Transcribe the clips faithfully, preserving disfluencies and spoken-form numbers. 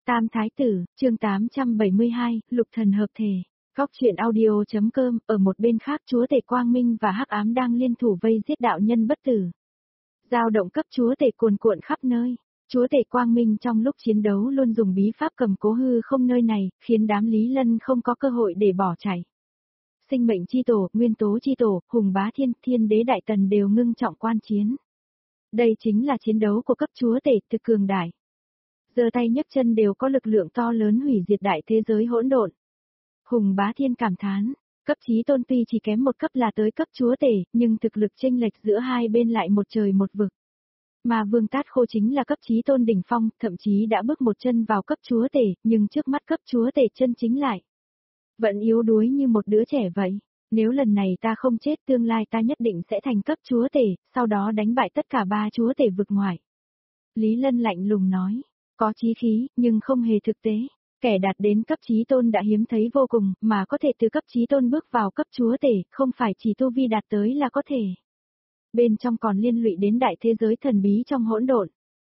Tam Thái Tử, chương tám trăm bảy mươi hai, Lục Thần hợp thể. Góc truyện audio.com, ở một bên khác chúa tể Quang Minh và Hắc Ám đang liên thủ vây giết đạo nhân bất tử. Dao động cấp chúa tể cuồn cuộn khắp nơi. Chúa tể Quang Minh trong lúc chiến đấu luôn dùng bí pháp cầm cố hư không nơi này, khiến đám Lý Lân không có cơ hội để bỏ chạy. Sinh mệnh chi tổ, nguyên tố chi tổ, hùng bá thiên, thiên đế đại tần đều ngưng trọng quan chiến. Đây chính là chiến đấu của cấp chúa tể thực cường đại. Giơ tay nhấc chân đều có lực lượng to lớn hủy diệt đại thế giới hỗn độn. Hùng bá thiên cảm thán, cấp chí tôn tuy chỉ kém một cấp là tới cấp chúa tể, nhưng thực lực chênh lệch giữa hai bên lại một trời một vực. Mà Vương Tát Khô chính là cấp chí tôn đỉnh phong, thậm chí đã bước một chân vào cấp chúa tể, nhưng trước mắt cấp chúa tể chân chính lại vẫn yếu đuối như một đứa trẻ vậy. Nếu lần này ta không chết, tương lai ta nhất định sẽ thành cấp chúa tể, sau đó đánh bại tất cả ba chúa tể vực ngoài. Lý Lân lạnh lùng nói, có chí khí, nhưng không hề thực tế. Kẻ đạt đến cấp chí tôn đã hiếm thấy vô cùng, mà có thể từ cấp chí tôn bước vào cấp chúa tể, không phải chỉ tu vi đạt tới là có thể. Bên trong còn liên lụy đến đại thế giới thần bí trong hỗn độn.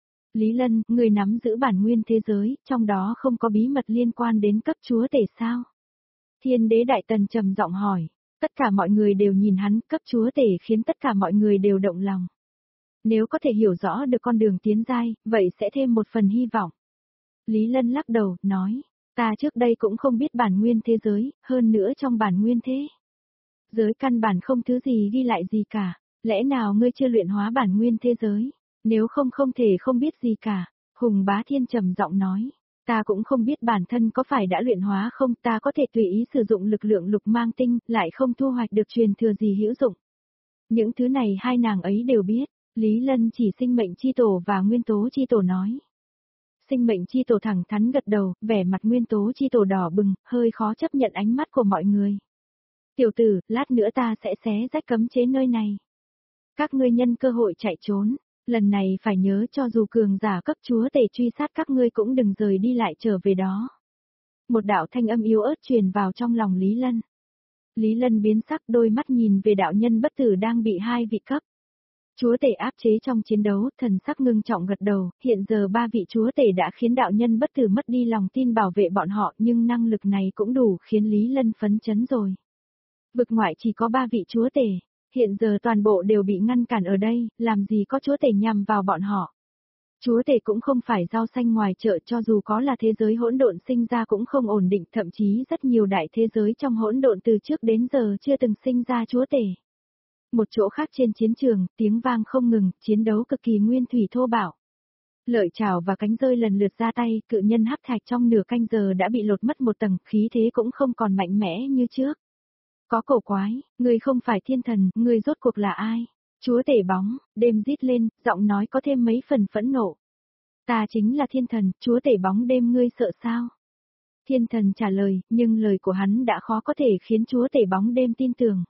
Lý Lân, người nắm giữ bản nguyên thế giới, trong đó không có bí mật liên quan đến cấp chúa tể sao? Thiên đế đại tần trầm giọng hỏi, tất cả mọi người đều nhìn hắn, cấp chúa tể khiến tất cả mọi người đều động lòng. Nếu có thể hiểu rõ được con đường tiến giai, vậy sẽ thêm một phần hy vọng. Lý Lân lắc đầu, nói, ta trước đây cũng không biết bản nguyên thế giới, hơn nữa trong bản nguyên thế giới căn bản không thứ gì ghi lại gì cả, lẽ nào ngươi chưa luyện hóa bản nguyên thế giới, nếu không không thể không biết gì cả. Hùng bá thiên trầm giọng nói, ta cũng không biết bản thân có phải đã luyện hóa không, ta có thể tùy ý sử dụng lực lượng lục mang tinh, lại không thu hoạch được truyền thừa gì hữu dụng. Những thứ này hai nàng ấy đều biết. Lý Lân chỉ sinh mệnh chi tổ và nguyên tố chi tổ nói. Sinh mệnh chi tổ thẳng thắn gật đầu, vẻ mặt nguyên tố chi tổ đỏ bừng, hơi khó chấp nhận ánh mắt của mọi người. Tiểu tử, lát nữa ta sẽ xé rách cấm chế nơi này. Các ngươi nhân cơ hội chạy trốn, lần này phải nhớ cho dù cường giả cấp chúa tể truy sát các ngươi cũng đừng rời đi lại trở về đó. Một đạo thanh âm yếu ớt truyền vào trong lòng Lý Lân. Lý Lân biến sắc, đôi mắt nhìn về đạo nhân bất tử đang bị hai vị cấp chúa tể áp chế trong chiến đấu, thần sắc ngưng trọng gật đầu, hiện giờ ba vị chúa tể đã khiến đạo nhân bất tử mất đi lòng tin bảo vệ bọn họ, nhưng năng lực này cũng đủ khiến Lý Lân phấn chấn rồi. Vực ngoại chỉ có ba vị chúa tể, hiện giờ toàn bộ đều bị ngăn cản ở đây, làm gì có chúa tể nhằm vào bọn họ. Chúa tể cũng không phải rau xanh ngoài chợ, cho dù có là thế giới hỗn độn sinh ra cũng không ổn định, thậm chí rất nhiều đại thế giới trong hỗn độn từ trước đến giờ chưa từng sinh ra chúa tể. Một chỗ khác trên chiến trường, tiếng vang không ngừng, chiến đấu cực kỳ nguyên thủy thô bạo. Lợi chảo và cánh rơi lần lượt ra tay, cự nhân hắc thạch trong nửa canh giờ đã bị lột mất một tầng, khí thế cũng không còn mạnh mẽ như trước. Có cổ quái, người không phải thiên thần, người rốt cuộc là ai? Chúa tể bóng, đêm rít lên, giọng nói có thêm mấy phần phẫn nộ. Ta chính là thiên thần, chúa tể bóng đêm, ngươi sợ sao? Thiên thần trả lời, nhưng lời của hắn đã khó có thể khiến chúa tể bóng đêm tin tưởng.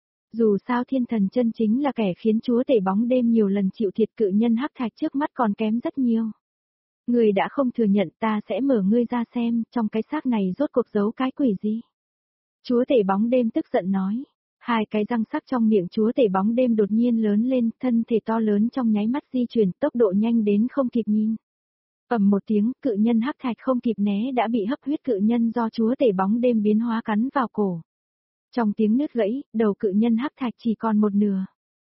Dù sao thiên thần chân chính là kẻ khiến chúa tể bóng đêm nhiều lần chịu thiệt, cự nhân hắc thạch trước mắt còn kém rất nhiều. Người đã không thừa nhận, ta sẽ mở ngươi ra xem, trong cái xác này rốt cuộc giấu cái quỷ gì. Chúa tể bóng đêm tức giận nói. Hai cái răng sắc trong miệng chúa tể bóng đêm đột nhiên lớn lên, thân thể to lớn trong nháy mắt di chuyển, tốc độ nhanh đến không kịp nhìn. Ầm một tiếng, cự nhân hắc thạch không kịp né đã bị hấp huyết cự nhân do chúa tể bóng đêm biến hóa cắn vào cổ. Trong tiếng nứt gãy, đầu cự nhân hắc thạch chỉ còn một nửa.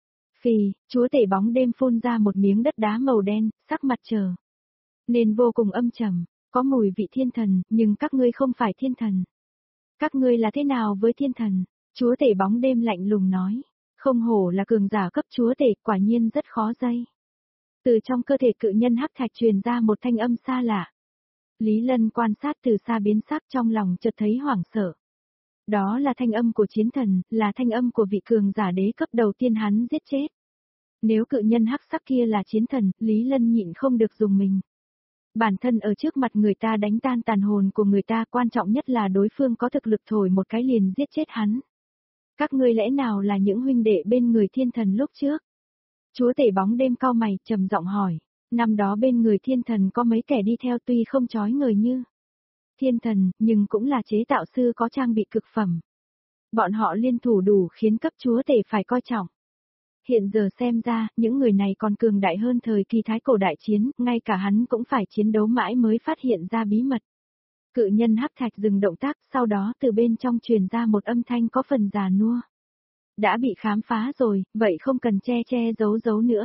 Phì, chúa tể bóng đêm phun ra một miếng đất đá màu đen, sắc mặt trở nên vô cùng âm trầm, có mùi vị thiên thần, nhưng các ngươi không phải thiên thần. Các ngươi là thế nào với thiên thần? Chúa tể bóng đêm lạnh lùng nói, không hổ là cường giả cấp chúa tể, quả nhiên rất khó dây. Từ trong cơ thể cự nhân hắc thạch truyền ra một thanh âm xa lạ. Lý Lân quan sát từ xa biến sắc, trong lòng chợt thấy hoảng sợ. Đó là thanh âm của chiến thần, là thanh âm của vị cường giả đế cấp đầu tiên hắn giết chết. Nếu cự nhân hắc sắc kia là chiến thần, Lý Lân nhịn không được dùng mình. Bản thân ở trước mặt người ta đánh tan tàn hồn của người ta, quan trọng nhất là đối phương có thực lực thổi một cái liền giết chết hắn. Các ngươi lẽ nào là những huynh đệ bên người thiên thần lúc trước? Chúa tể bóng đêm cau mày, trầm giọng hỏi. Năm đó bên người thiên thần có mấy kẻ đi theo, tuy không chói người như thiên thần, nhưng cũng là chế tạo sư có trang bị cực phẩm. Bọn họ liên thủ đủ khiến cấp chúa tể phải coi trọng. Hiện giờ xem ra, những người này còn cường đại hơn thời kỳ thái cổ đại chiến, ngay cả hắn cũng phải chiến đấu mãi mới phát hiện ra bí mật. Cự nhân hắc thạch dừng động tác, sau đó từ bên trong truyền ra một âm thanh có phần già nua. Đã bị khám phá rồi, vậy không cần che che giấu giấu nữa.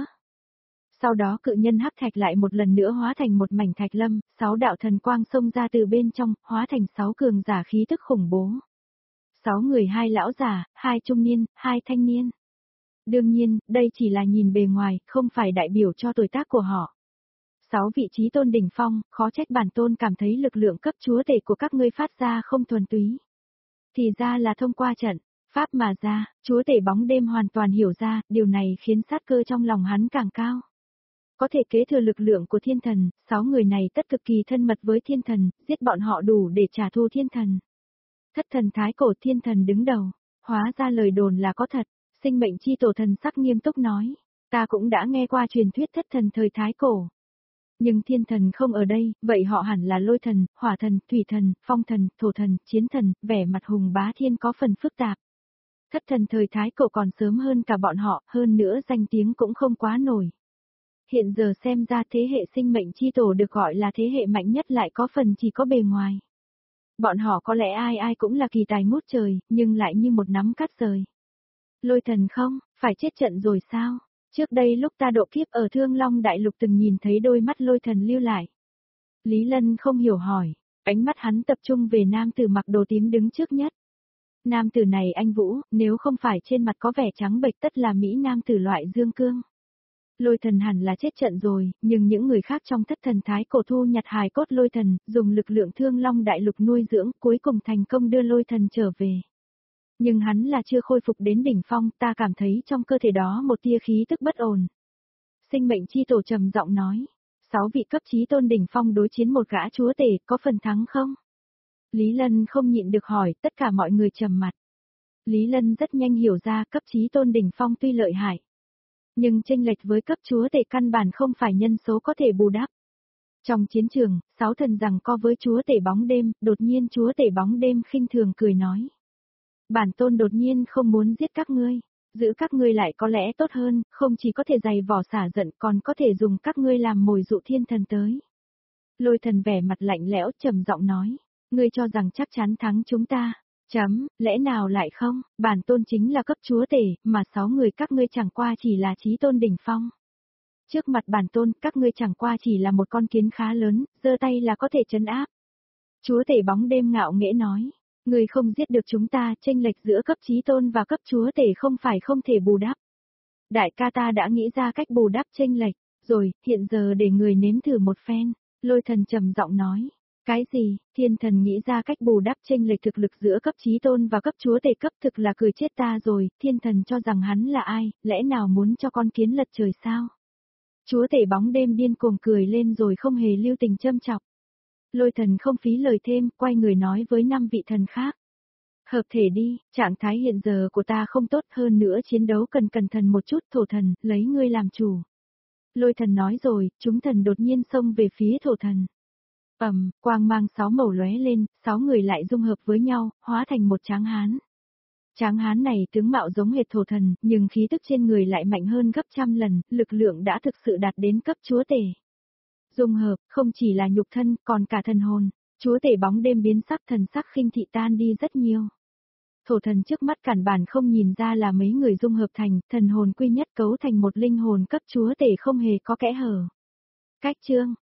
Sau đó cự nhân hắc thạch lại một lần nữa hóa thành một mảnh thạch lâm, sáu đạo thần quang xông ra từ bên trong, hóa thành sáu cường giả khí tức khủng bố. Sáu người, hai lão già, hai trung niên, hai thanh niên. Đương nhiên, đây chỉ là nhìn bề ngoài, không phải đại biểu cho tuổi tác của họ. Sáu vị trí tôn đỉnh phong, khó trách bản tôn cảm thấy lực lượng cấp chúa tể của các ngươi phát ra không thuần túy. Thì ra là thông qua trận pháp mà ra, chúa tể bóng đêm hoàn toàn hiểu ra, điều này khiến sát cơ trong lòng hắn càng cao. Có thể kế thừa lực lượng của thiên thần, sáu người này tất cực kỳ thân mật với thiên thần, giết bọn họ đủ để trả thù thiên thần. Thất thần thái cổ thiên thần đứng đầu, hóa ra lời đồn là có thật, sinh mệnh chi tổ thần sắc nghiêm túc nói, ta cũng đã nghe qua truyền thuyết thất thần thời thái cổ. Nhưng thiên thần không ở đây, vậy họ hẳn là lôi thần, hỏa thần, thủy thần, phong thần, thổ thần, chiến thần, vẻ mặt hùng bá thiên có phần phức tạp. Thất thần thời thái cổ còn sớm hơn cả bọn họ, hơn nữa danh tiếng cũng không quá nổi. Hiện giờ xem ra thế hệ sinh mệnh chi tổ được gọi là thế hệ mạnh nhất lại có phần chỉ có bề ngoài. Bọn họ có lẽ ai ai cũng là kỳ tài ngút trời, nhưng lại như một nắm cát rời. Lôi thần không, phải chết trận rồi sao? Trước đây lúc ta độ kiếp ở Thương Long Đại Lục từng nhìn thấy đôi mắt lôi thần lưu lại. Lý Lân không hiểu hỏi, ánh mắt hắn tập trung về nam tử mặc đồ tím đứng trước nhất. Nam tử này anh Vũ, nếu không phải trên mặt có vẻ trắng bệch tất là Mỹ nam tử loại dương cương. Lôi thần hẳn là chết trận rồi, nhưng những người khác trong thất thần thái cổ thu nhặt hài cốt lôi thần, dùng lực lượng Thương Long Đại Lục nuôi dưỡng, cuối cùng thành công đưa lôi thần trở về. Nhưng hắn là chưa khôi phục đến đỉnh phong, ta cảm thấy trong cơ thể đó một tia khí tức bất ổn. Sinh mệnh chi tổ trầm giọng nói, sáu vị cấp chí tôn đỉnh phong đối chiến một gã chúa tể, có phần thắng không? Lý Lân không nhịn được hỏi, tất cả mọi người trầm mặt. Lý Lân rất nhanh hiểu ra cấp chí tôn đỉnh phong tuy lợi hại, nhưng chênh lệch với cấp chúa tể căn bản không phải nhân số có thể bù đắp. Trong chiến trường, sáu thần giằng co với chúa tể bóng đêm, đột nhiên chúa tể bóng đêm khinh thường cười nói. Bản tôn đột nhiên không muốn giết các ngươi, giữ các ngươi lại có lẽ tốt hơn, không chỉ có thể dày vỏ xả giận còn có thể dùng các ngươi làm mồi dụ thiên thần tới. Lôi thần vẻ mặt lạnh lẽo trầm giọng nói, ngươi cho rằng chắc chắn thắng chúng ta. Chấm, lẽ nào lại không, bản tôn chính là cấp chúa tể, mà sáu người các ngươi chẳng qua chỉ là chí tôn đỉnh phong. Trước mặt bản tôn, các ngươi chẳng qua chỉ là một con kiến khá lớn, giơ tay là có thể trấn áp. Chúa tể bóng đêm ngạo nghễ nói, ngươi không giết được chúng ta, chênh lệch giữa cấp chí tôn và cấp chúa tể không phải không thể bù đắp. Đại ca ta đã nghĩ ra cách bù đắp chênh lệch, rồi, hiện giờ để người nếm thử một phen, lôi thần trầm giọng nói. Cái gì, thiên thần nghĩ ra cách bù đắp chênh lệch thực lực giữa cấp chí tôn và cấp chúa tể cấp thực là cười chết ta rồi, thiên thần cho rằng hắn là ai, lẽ nào muốn cho con kiến lật trời sao? Chúa tể bóng đêm điên cuồng cười lên rồi không hề lưu tình châm chọc. Lôi thần không phí lời thêm, quay người nói với năm vị thần khác. Hợp thể đi, trạng thái hiện giờ của ta không tốt hơn nữa chiến đấu cần cẩn thận một chút, thổ thần, lấy ngươi làm chủ. Lôi thần nói rồi, chúng thần đột nhiên xông về phía thổ thần. Ầm, quang mang sáu màu lóe lên, sáu người lại dung hợp với nhau, hóa thành một tráng hán. Tráng hán này tướng mạo giống hệt thổ thần, nhưng khí tức trên người lại mạnh hơn gấp trăm lần, lực lượng đã thực sự đạt đến cấp chúa tể. Dung hợp, không chỉ là nhục thân, còn cả thần hồn, chúa tể bóng đêm biến sắc thần sắc khinh thị tan đi rất nhiều. Thổ thần trước mắt cản bản không nhìn ra là mấy người dung hợp thành, thần hồn quy nhất cấu thành một linh hồn cấp chúa tể không hề có kẽ hở. Cách chương